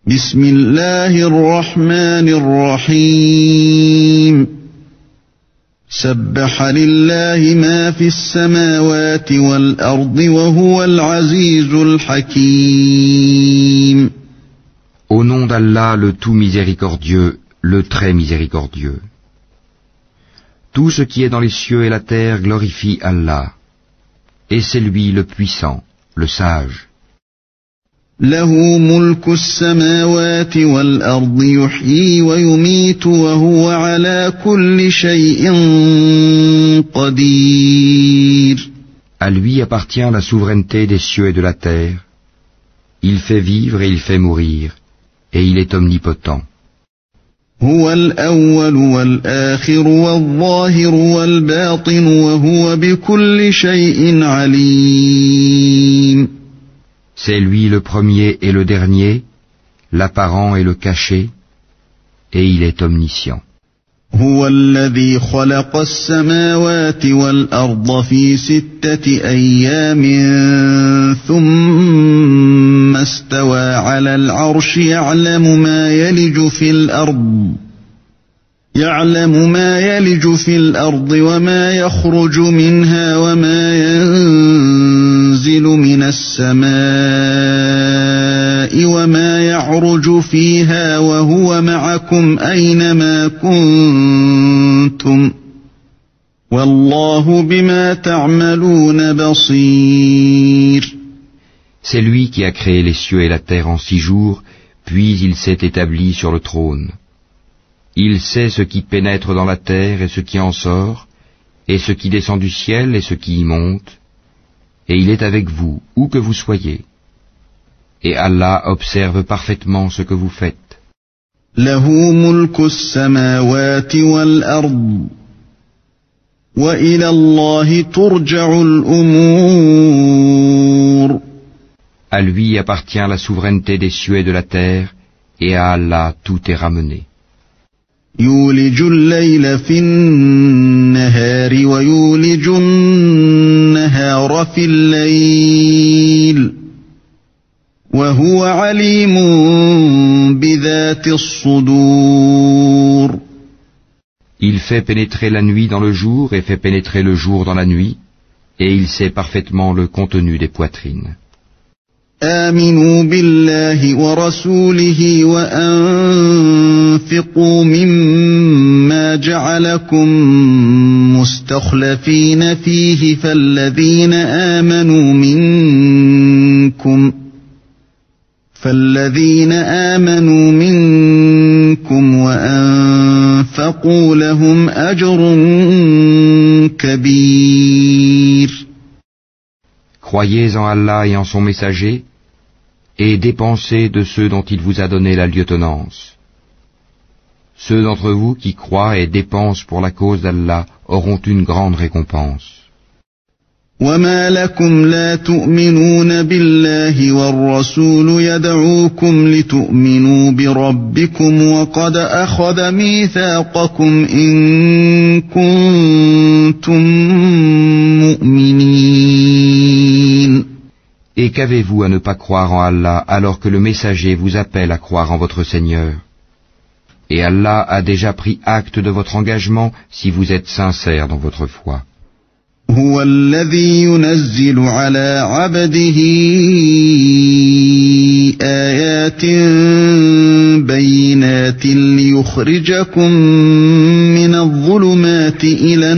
بسم الله الرحمن الرحيم سبح لله ما في السماوات والأرض وهو العزيز الحكيم. Au nom d'Allah, le tout miséricordieux, le très miséricordieux. Tout ce qui est dans les cieux et la terre glorifie Allah. Et c'est lui le puissant, le sage. له ملك السماوات والأرض يحيي ويميت وهو على كل شيء قدير. À lui appartient la souveraineté des cieux et de la terre. Il fait vivre et il fait mourir, et il est omnipotent. هو الأول والآخر والظاهر والباطن وهو بكل شيء عليم. C'est lui le premier et le dernier, l'apparent et le caché, et il est omniscient. هو الذي خلق السماوات والأرض في 6 أيام ثم استوى على العرش يعلم ما يلج في الأرض وما يخرج منها وما ينزل من السماء وما يعرج فيها وهو معكم أينما كنتم والله بما تعملون بصير. C'est lui qui a créé les cieux et la terre en 6 jours, puis il s'est établi sur le trône. Il sait ce qui pénètre dans la terre et ce qui en sort, et ce qui descend du ciel et ce qui y monte, et il est avec vous, où que vous soyez. Et Allah observe parfaitement ce que vous faites. له ملك السماوات والأرض وإلى الله ترجع الأمور. À lui appartient la souveraineté des cieux et de la terre, et à Allah tout est ramené. يولج الليل في النهار ويولج النهار في الليل وهو عليم بذات الصدور. Il fait pénétrer la nuit dans le jour et fait pénétrer le jour dans la nuit, et il sait parfaitement le contenu des poitrines. آمنوا بالله ورسوله وأنفقوا مما جعلكم مستخلفين فيه فالذين آمنوا منكم وأنفقوا لهم أجر كبير. Croyez en Allah et en son messager, et dépensez de ceux dont il vous a donné la lieutenance. Ceux d'entre vous qui croient et dépensent pour la cause d'Allah auront une grande récompense. وما لكم لا تؤمنون بالله والرسول يدعوكم لتؤمنوا بربكم وقد أخذ ميثاقكم إن كنتم مؤمنين. Et qu'avez-vous à ne pas croire en Allah alors que le messager vous appelle à croire en votre Seigneur? Et Allah a déjà pris acte de votre engagement si vous êtes sincère dans votre foi. هو الذي ينزل على عبده آيات بينات ليخرجكم من الظلمات إلى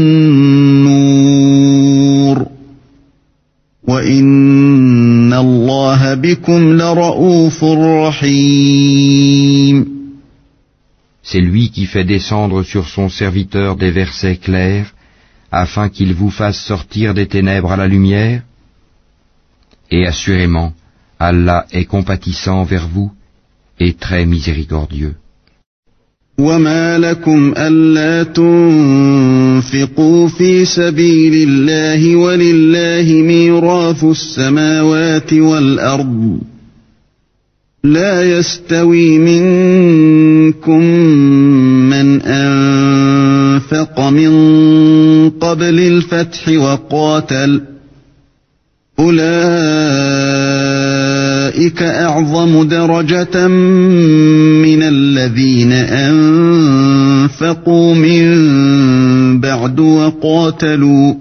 النور وإن الله بكم لرؤوف رحيم. C'est lui qui fait descendre sur son serviteur des versets clairs afin qu'il vous fasse sortir des ténèbres à la lumière. Et assurément, Allah est compatissant vers vous et très miséricordieux. وما لكم ألا تنفقوا في سبيل الله ولله ميراث السماوات والأرض لا يستوي منكم من أنفق من قبل الفتح وقاتل أولئك أولئك أعظم درجة من الذين أنفقوا من بعد وقاتلوا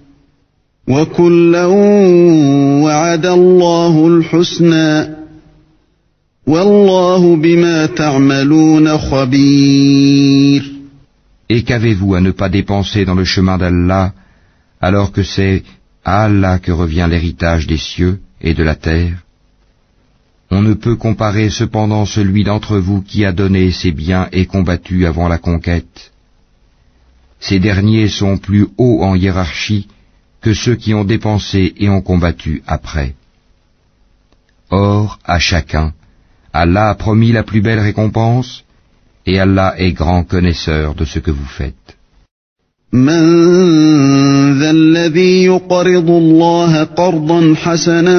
وكلا وعد الله الحسنى والله بما تعملون خبير. Et qu'avez-vous à ne pas dépenser dans le chemin d'Allah, alors que c'est à Allah que revient l'héritage des cieux et de la terre? On ne peut comparer cependant celui d'entre vous qui a donné ses biens et combattu avant la conquête. Ces derniers sont plus hauts en hiérarchie que ceux qui ont dépensé et ont combattu après. Or, à chacun, Allah a promis la plus belle récompense, et Allah est grand connaisseur de ce que vous faites. من ذا الذي يقرض الله قرضا حسنا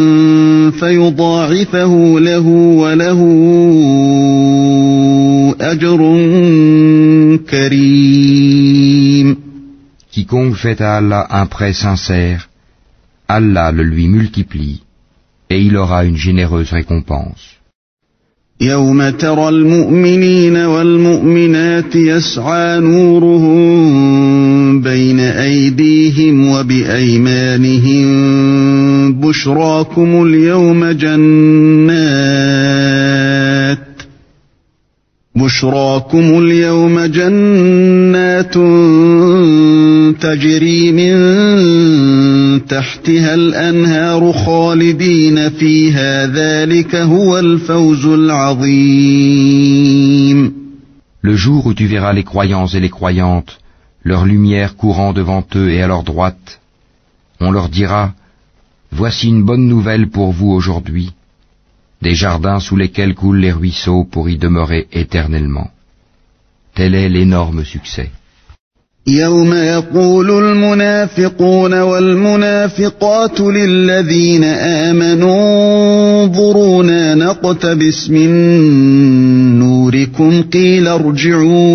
فيضاعفه له وله أجر كريم. Quiconque fait à Allah un prêt sincère, Allah le lui multiplie, et il aura une généreuse récompense. يوم ترى المؤمنين والمؤمنات يسعى نورهم بين أيديهم وبأيمانهم بشراكم اليوم جنات تجري من تحتها الأنهار خالدين فيها ذلك هو الفوز العظيم. Le jour où tu verras les croyants et les croyantes, leur lumière courant devant eux et à leur droite, on leur dira, voici une bonne nouvelle pour vous aujourd'hui, des jardins sous lesquels coulent les ruisseaux pour y demeurer éternellement. Tel est l'énorme succès. يوم يقول المنافقون والمنافقات للذين آمنوا انظرونا نقتبس من نوركم قيل ارجعوا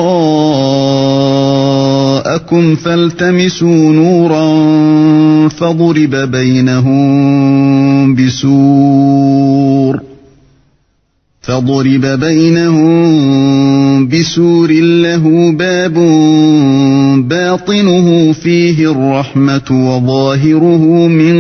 وراءكم فالتمسوا نورا فضرب بينهم بسور له باب باطنه فيه الرحمة وظاهره من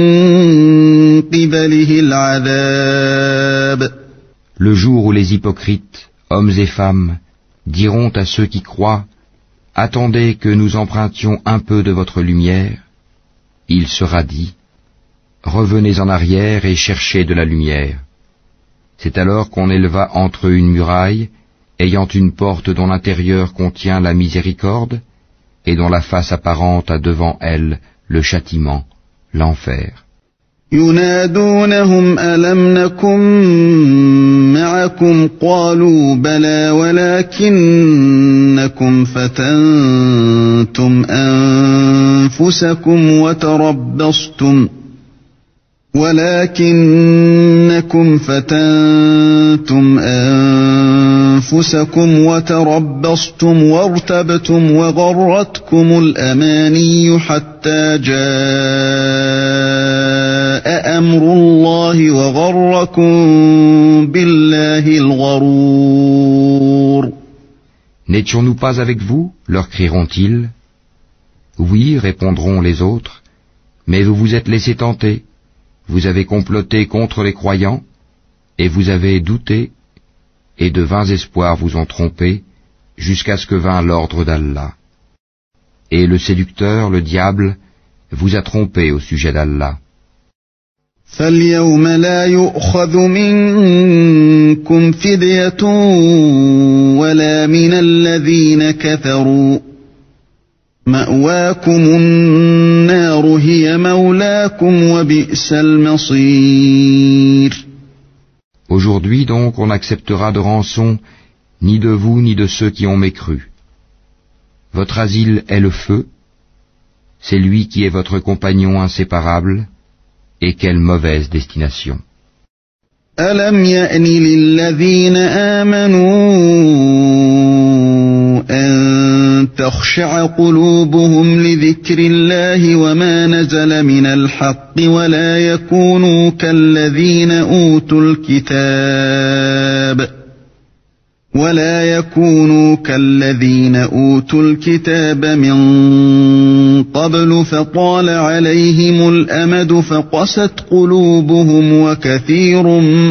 قبله العذاب. Le jour où les hypocrites, hommes et femmes, diront à ceux qui croient, attendez que nous empruntions un peu de votre lumière, il sera dit, revenez en arrière et cherchez de la lumière. C'est alors qu'on éleva entre eux une muraille, ayant une porte dont l'intérieur contient la miséricorde, et dont la face apparente a devant elle le châtiment, l'enfer. ينادونهم ألم نكن معكم قالوا بلى ولكنكم فتنتم أنفسكم وتربصتم وارتبتم وغرتكم الأماني حتى جاء أمر الله وغركم بالله الغرور. N'étions-nous pas avec vous, leur crieront-ils. Oui, répondront les autres, mais vous vous êtes laissés tenter. Vous avez comploté contre les croyants, et vous avez douté, et de vains espoirs vous ont trompé, jusqu'à ce que vint l'ordre d'Allah. Et le séducteur, le diable, vous a trompé au sujet d'Allah. فَالْيَوْمَ لَا يُؤْخَذُ مِنكُمْ فِدْيَةٌ وَلَا مِنَ الَّذِينَ كَفَرُوا مَأْوَاكُمُ النَّارُ هِيَ مَوْلَاكُمْ وَبِئْسَ الْمَصِيرُ. Aujourd'hui donc on n'acceptera de rançon ni de vous ni de ceux qui ont mécru. Votre asile est le feu, c'est lui qui est votre compagnon inséparable, et quelle mauvaise destination. أَلَمْ يَأْنِ لِلَّذِينَ آمَنُوا أَن تخشع قلوبهم لذكر الله وما نزل من الحق ولا يكونوا كالذين أوتوا الكتاب من قبل فطال عليهم الأمد فقست قلوبهم وكثير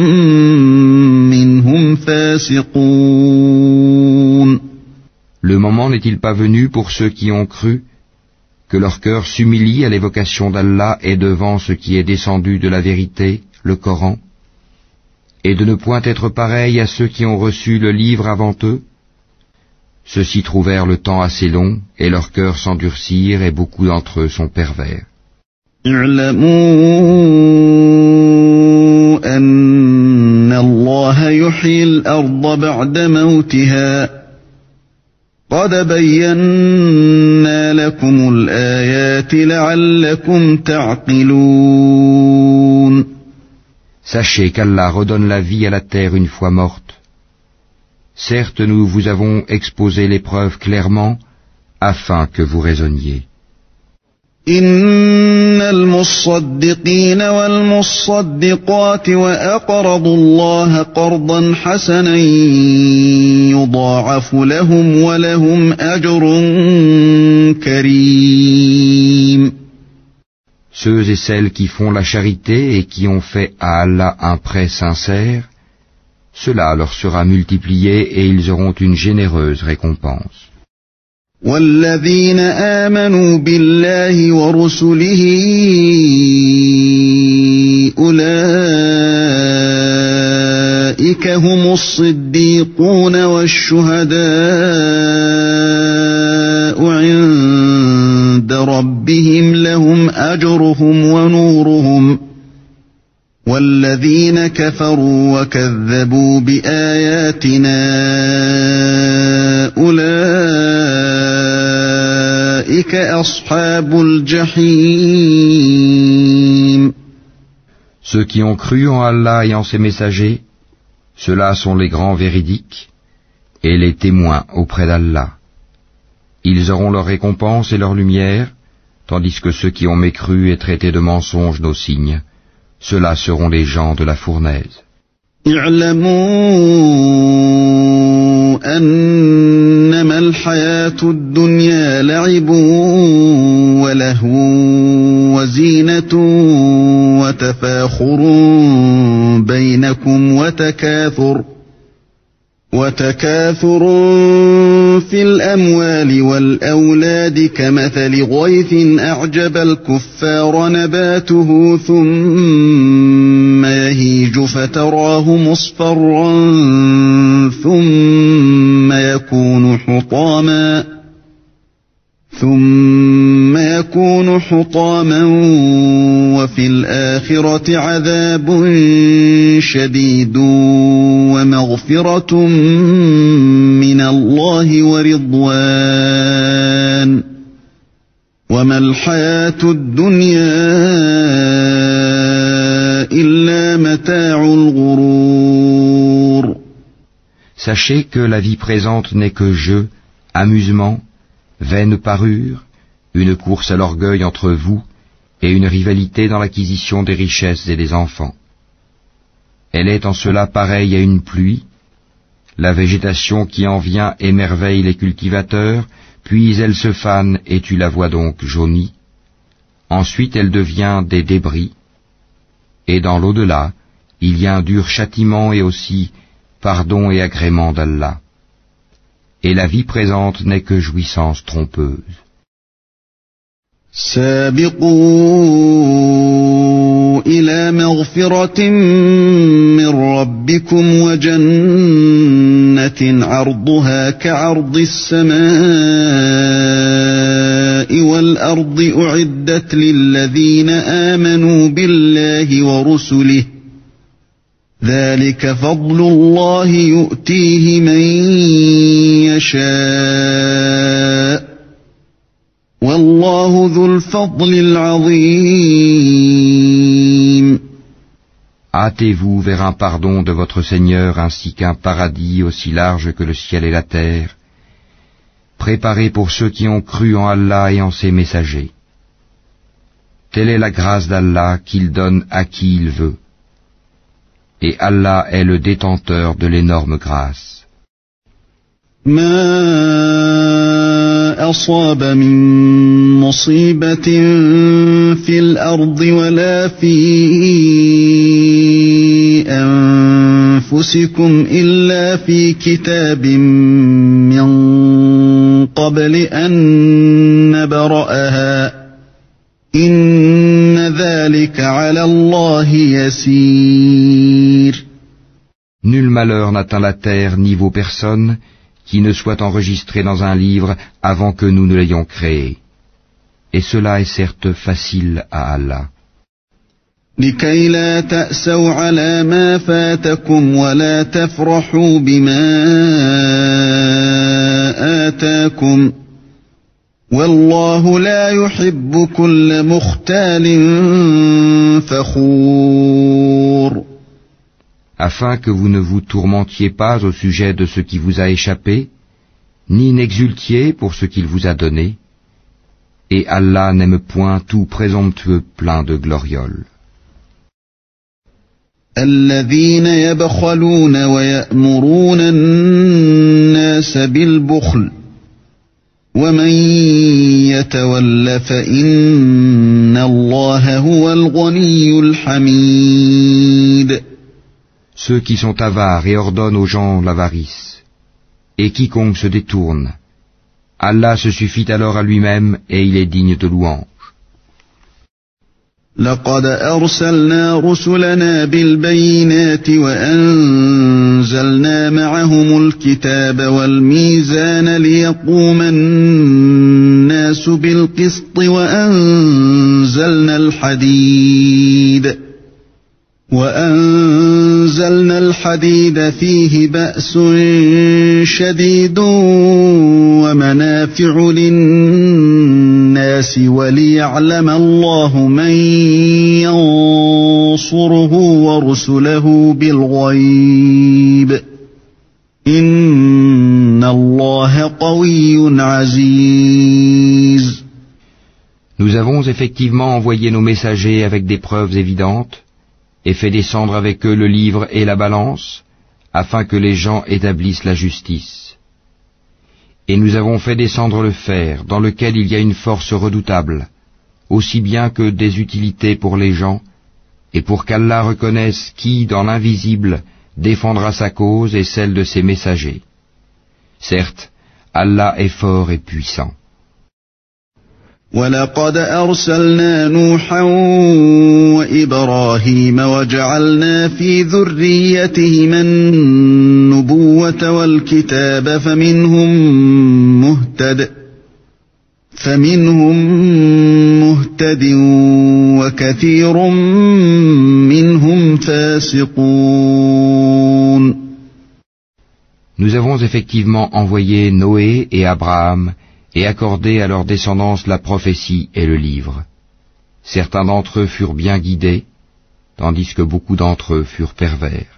منهم فاسقون. Le moment n'est-il pas venu pour ceux qui ont cru que leur cœur s'humilie à l'évocation d'Allah et devant ce qui est descendu de la vérité, le Coran, et de ne point être pareil à ceux qui ont reçu le livre avant eux? Ceux-ci trouvèrent le temps assez long, et leurs cœurs s'endurcirent, et beaucoup d'entre eux sont pervers. اعلموا أن الله يحيي الأرض بعد موتها قد بينا لكم الآيات لعلكم تعقلون. Sachez qu'Allah redonne la vie à la terre une fois morte. Certes, nous vous avons exposé les preuves clairement, afin que vous raisonniez. إن المصدقين والمصدقات وأقرضوا الله قرضا حسنا يضاعف لهم ولهم أجر كريم. Ceux et celles qui font la charité et qui ont fait à Allah un prêt sincère, cela leur sera multiplié et ils auront une généreuse récompense. والذين آمنوا بالله ورسله أولئك هم الصديقون والشهداء عند ربهم لهم أجرهم ونورهم والذين كفروا وكذبوا بآياتنا أولئك أصحاب الجحيم. Ceux qui ont cru en Allah et en ses messagers, ceux-là sont les grands véridiques et les témoins auprès d'Allah. Ils auront leur récompense et leur lumière, tandis que ceux qui ont mécru et traité de mensonges nos signes, ceux-là seront les gens de la fournaise. اعلموا أنما الحياة الدنيا لعب ولهو وزينة وتفاخر بينكم وتكاثر في الأموال والأولاد كمثل غيث أعجب الكفار نباته ثم يهيج فتراه مصفرا ثم يكون حطاما وفي الآخرة عذاب شديد ومغفرة من الله ورضوان وما الحياة الدنيا إلا متاع الغرور. Sachez que la vie présente n'est que jeu, amusement, vaine parure, une course à l'orgueil entre vous et une rivalité dans l'acquisition des richesses et des enfants. Elle est en cela pareille à une pluie, la végétation qui en vient émerveille les cultivateurs, puis elle se fane et tu la vois donc jaunie. Ensuite elle devient des débris, et dans l'au-delà, il y a un dur châtiment et aussi pardon et agrément d'Allah. Et la vie présente n'est que jouissance trompeuse. سابقوا إلى مغفرة من ربكم وجنة عرضها كعرض السماء والأرض أعدت للذين آمنوا بالله ورسله ذلك فضل الله يؤتيه من يشاء والله ذو الفضل العظيم. Hâtez-vous vers un pardon de votre Seigneur ainsi qu'un paradis aussi large que le ciel et la terre. préparée pour ceux qui ont cru en Allah et en ses messagers. Telle est la grâce d'Allah qu'il donne à qui il veut. Et Allah est le détenteur de l'énorme grâce. ما أصاب من مصيبة في الأرض ولا في أنفسكم إلا في كتاب من قبل أن نبرأها إن ذلك على الله يسير. Nul malheur n'atteint la terre ni vos personnes qui ne soit enregistré dans un livre avant que nous ne l'ayons créé. Et cela est certes facile à Allah. لكي لا تأسوا على ما فاتكم ولا تفرحوا بما آتاكم والله لا يحب كل مختال فخور. Afin que vous ne vous tourmentiez pas au sujet de ce qui vous a échappé, ni n'exultiez pour ce qu'il vous a donné, et Allah n'aime point tout présomptueux plein de glorioles. الذين يبخلون ويأمرون الناس بالبخل ومن يتول فإن الله هو الغني الحميد. Ceux qui sont avares et ordonnent aux gens l'avarice, et quiconque se détourne, Allah se suffit alors à lui-même et il est digne de louange. لقد أرسلنا رسلنا بالبينات وأنزلنا معهم الكتاب والميزان ليقوم الناس بالقسط وأنزلنا الحديد فيه بأس شديد ومنافع للناس وليعلم الله من ينصره ورسله بالغيب إن الله قوي عزيز. Nous avons effectivement envoyé nos messagers avec des preuves évidentes et fait descendre avec eux le livre et la balance, afin que les gens établissent la justice. Et nous avons fait descendre le fer, dans lequel il y a une force redoutable, aussi bien que des utilités pour les gens, et pour qu'Allah reconnaisse qui, dans l'invisible, défendra sa cause et celle de ses messagers. Certes, Allah est fort et puissant. وَلَقَدْ أَرْسَلْنَا نُوحًا وَإِبْرَاهِيمَ وَجَعَلْنَا فِي ذُرِّيَّتِهِمَا النُّبُوَّةَ وَالْكِتَابَ فَمِنْهُم مُهْتَدٍ وَكَثِيرٌ مِّنْهُمْ فَاسِقُونَ. Nous avons effectivement envoyé Noé et Abraham et accordé à leur descendance la prophétie et le livre. Certains d'entre eux furent bien guidés, tandis que beaucoup d'entre eux furent pervers.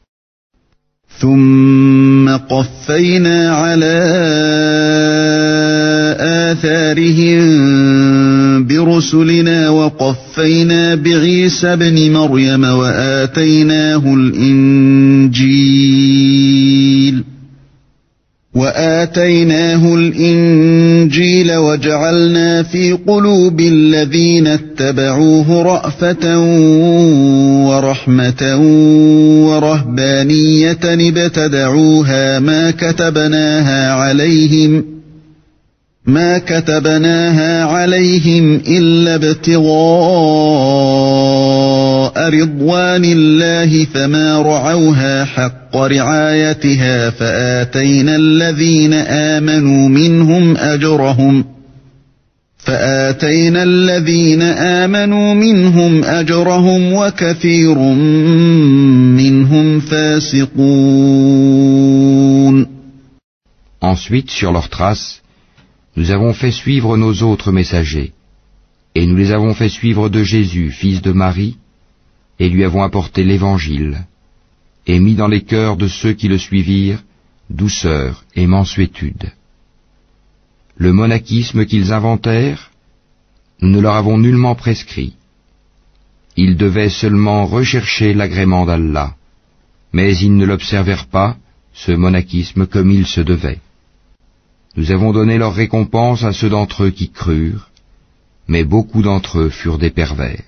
ثم قفينا على آثارهم برسلنا وقفينا بعيسى ابن مريم وآتيناه الإنجيل وجعلنا في قلوب الذين اتبعوه رأفة ورحمة ورهبانية ابتدعوها ما كتبناها عليهم إلا ابتغاء رضوان الله فما رعوها حق رعايتها فآتينا الذين آمنوا منهم أجرهم وكثير منهم فاسقون. Ensuite, sur leurs traces, nous avons fait suivre nos autres messagers, et nous les avons fait suivre de Jésus, fils de Marie, et lui avons apporté l'Évangile, et mis dans les cœurs de ceux qui le suivirent douceur et mansuétude. le monachisme qu'ils inventèrent, nous ne leur avons nullement prescrit. Ils devaient seulement rechercher l'agrément d'Allah, mais ils ne l'observèrent pas, ce monachisme, comme il se devait. Nous avons donné leur récompense à ceux d'entre eux qui crurent, mais beaucoup d'entre eux furent des pervers.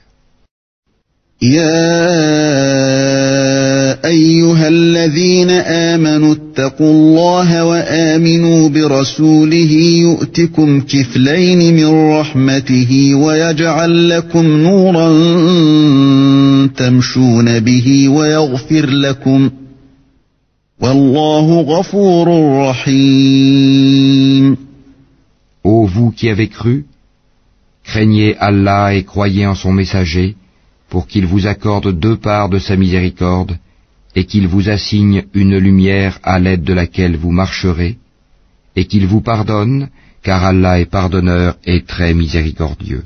يا أيها الذين آمنوا اتقوا الله وآمنوا برسوله يؤتكم كفلين من رحمته ويجعل لكم نورا تمشون به ويغفر لكم والله غفور رحيم. Ô vous qui avez cru, craignez Allah et croyez en son messager, pour qu'il vous accorde 2 parts de sa miséricorde, et qu'il vous assigne une lumière à l'aide de laquelle vous marcherez, et qu'il vous pardonne, car Allah est pardonneur et très miséricordieux.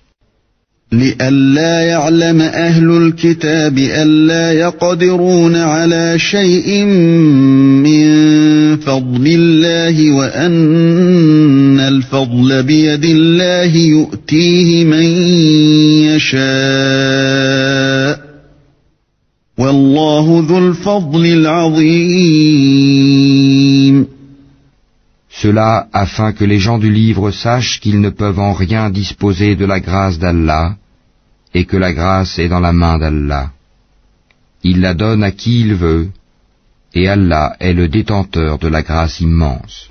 لئلا يعلم أهل الكتاب ألا يقدرون على شيء من فضل الله وأن الفضل بيد الله يؤتيه من يشاء والله ذو الفضل العظيم. Cela afin que les gens du livre sachent qu'ils ne peuvent en rien disposer de la grâce d'Allah, et que la grâce est dans la main d'Allah. Il la donne à qui il veut, et Allah est le détenteur de la grâce immense.